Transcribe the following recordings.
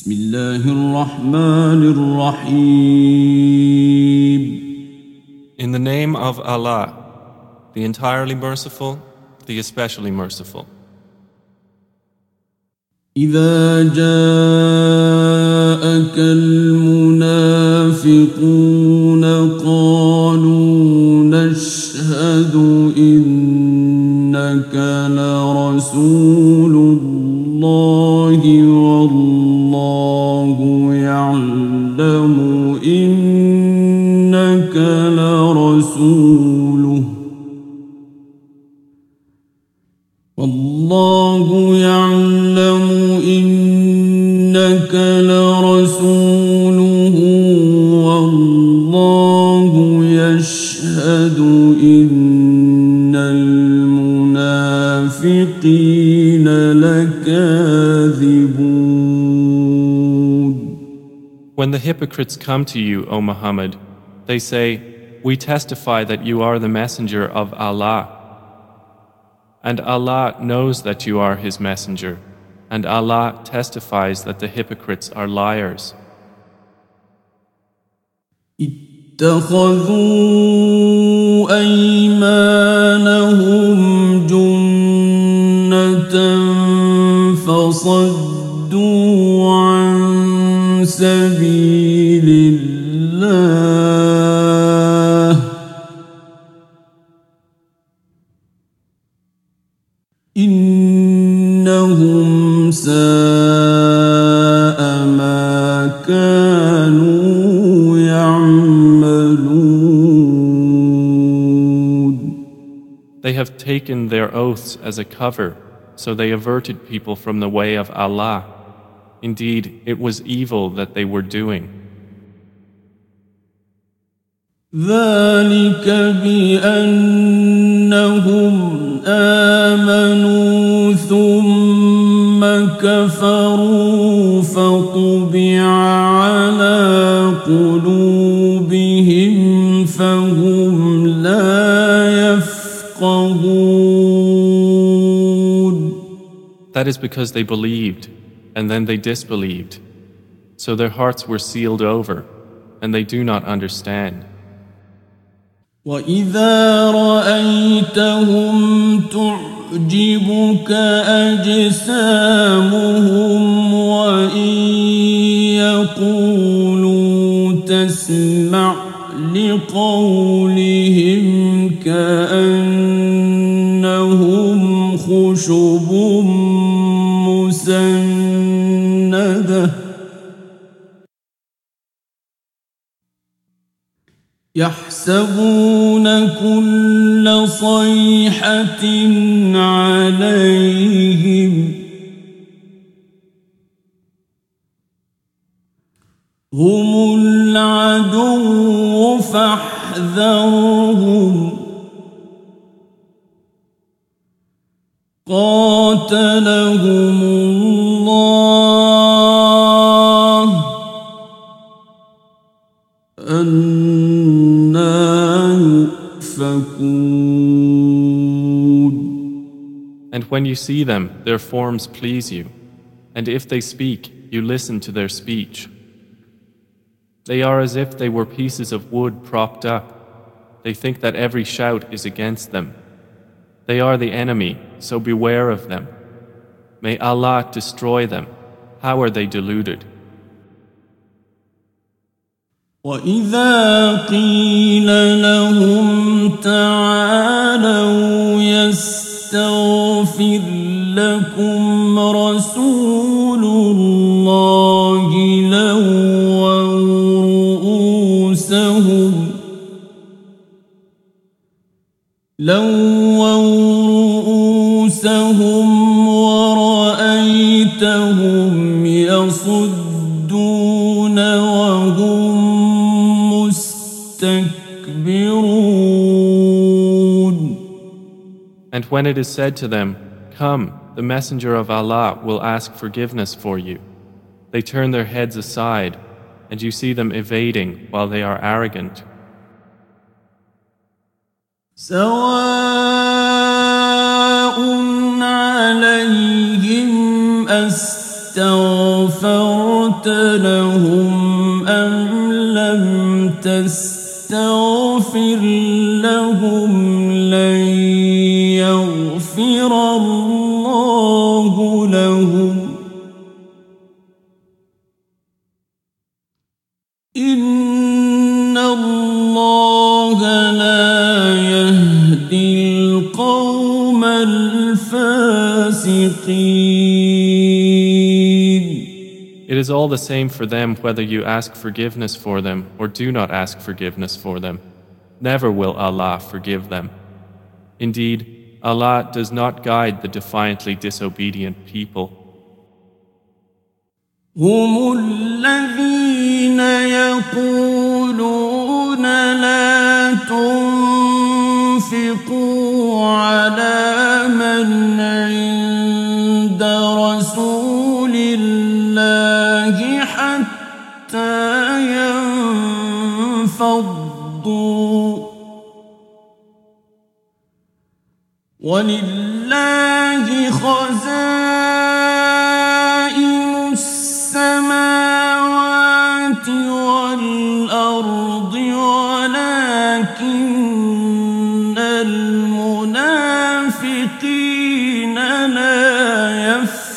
بسم الله الرحمن الرحيم. In the name of Allah, the entirely merciful, the especially merciful. إذا جاءك المنافقون قالوا نشهد إنك لرسول الله والله يعلم إنك لرسوله والله يعلم إنك لرسوله والله يشهد إن المنافقين لكاذبون. When the hypocrites come to you, O Muhammad, they say, "We testify that you are the messenger of Allah." And Allah knows that you are His messenger, and Allah testifies that the hypocrites are liars. اتخذوا أيمانهم جنة فصدوا عن سبيل الله إنهم ساء ما كانوا يعملون. They have taken their oaths as a cover, so they averted people from the way of Allah. Indeed, it was evil that they were doing. ذلك بأنهم آمنوا ثم كفروا فطبع على قلوبهم فهم لا يفقهون. That is because they believed, and then they disbelieved. So their hearts were sealed over, and they do not understand. وَإِذَا رَأَيْتَهُمْ تُعْجِبُكَ أَجْسَامُهُمْ وَإِنْ يَقُولُوا تَسْمَعْ لِقَوْلِهِمْ كَأَنَّهُمْ خُشُبٌ مُّسَنَّدَةٌ يحسبون كل صيحة عليهم هم العدو فاحذرهم قاتلهم الله And when you see them, their forms please you, and if they speak, you listen to their speech. They are as if they were pieces of wood propped up. They think that every shout is against them. They are the enemy, so beware of them. May Allah destroy them. How are they deluded? وَإِذَا قِيلَ لَهُمْ تَعَالَوْا يَسْتَغْفِرْ لَكُمْ رَسُولُ اللَّهِ لَوَّوْا رُءُوسَهُمْ وَرَأَيْتَهُمْ يَصُدُّونَ وَهُمْ مُسْتَكْبِرُونَ. And when it is said to them, "Come, the Messenger of Allah will ask forgiveness for you," they turn their heads aside, and you see them evading while they are arrogant. سواء عليهم أستغفرت أستغفرت لهم أم لم تستغفر لهم لن يغفر الله لهم إن الله لا يهدي القوم الفاسقين. It is all the same for them whether you ask forgiveness for them or do not ask forgiveness for them. Never will Allah forgive them. Indeed, Allah does not guide the defiantly disobedient people. هم الذين يقولون لا تنفقوا على من عند رسول الله حتى ينفضوا ولله خزائن السماوات والأرض ولكن المنافقين لا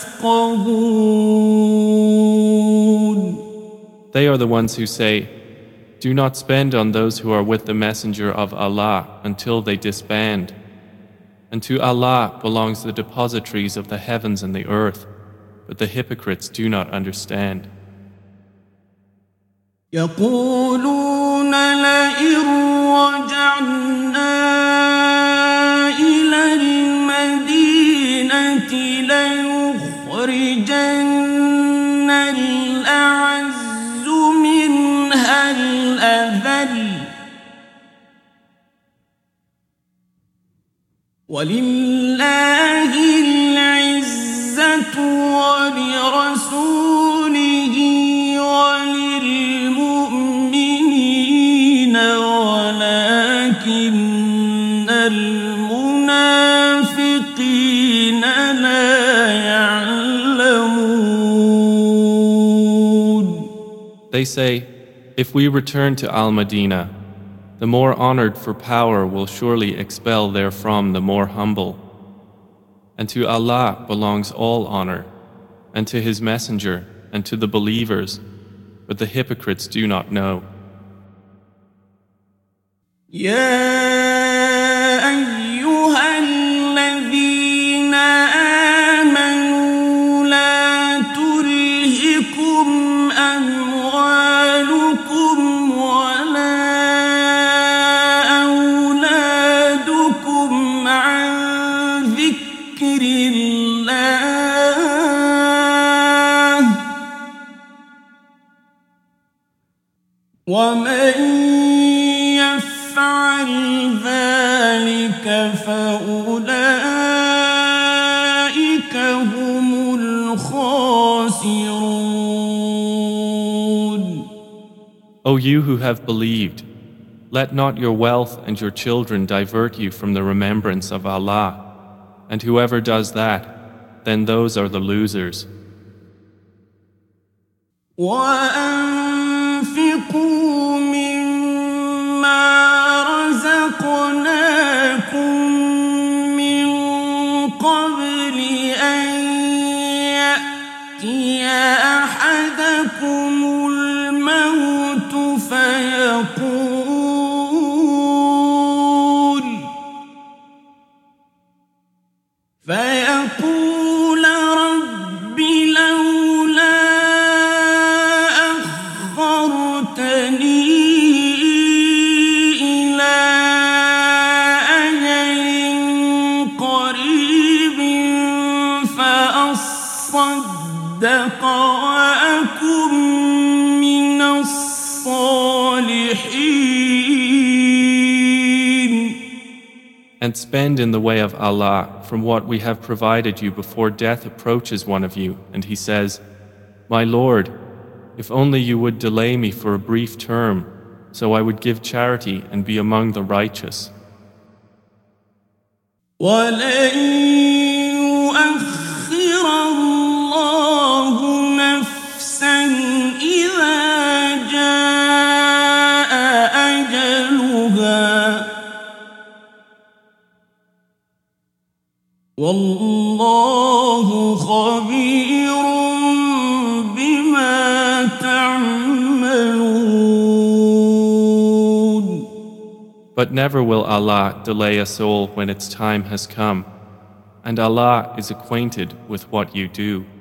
يفقهون. They are the ones who say, "Do not spend on those who are with the Messenger of Allah until they disband. And to Allah belongs the depositories of the heavens and the earth, but the hypocrites do not understand." يقولون لئن رجعنا إلى المدينة ليخرجن الأعز منها الأذل ولله العزة ولرسوله وللمؤمنين ولكن المنافقين لا يعلمون. They say, "If we return to Al-Madinah, the more honored for power will surely expel therefrom the more humble. And to Allah belongs all honor, and to His Messenger, and to the believers, but the hypocrites do not know." يا أيها الذين آمنوا لا تلهكم أموالكم ولا أولادكم عن ذكر الله ومن يفعل ذلك فأولئك هم الخاسرون. O you who have believed, let not your wealth and your children divert you from the remembrance of Allah, and whoever does that, then those are the losers. وأنفقوا مما رزقناكم من قبل أن يأتي أحدكم الموت فيقول رب لولا أخرتني إلى أجل قريب فأصدق وأكن من الصالحين. And spend in the way of Allah from what we have provided you before death approaches one of you, and he says, "My Lord, if only you would delay me for a brief term, so I would give charity and be among the righteous." وَلَن يُؤَخِّرَ اللَّهُ والله خبير بما تعملون. But never will Allah delay a soul when its time has come, and Allah is acquainted with what you do.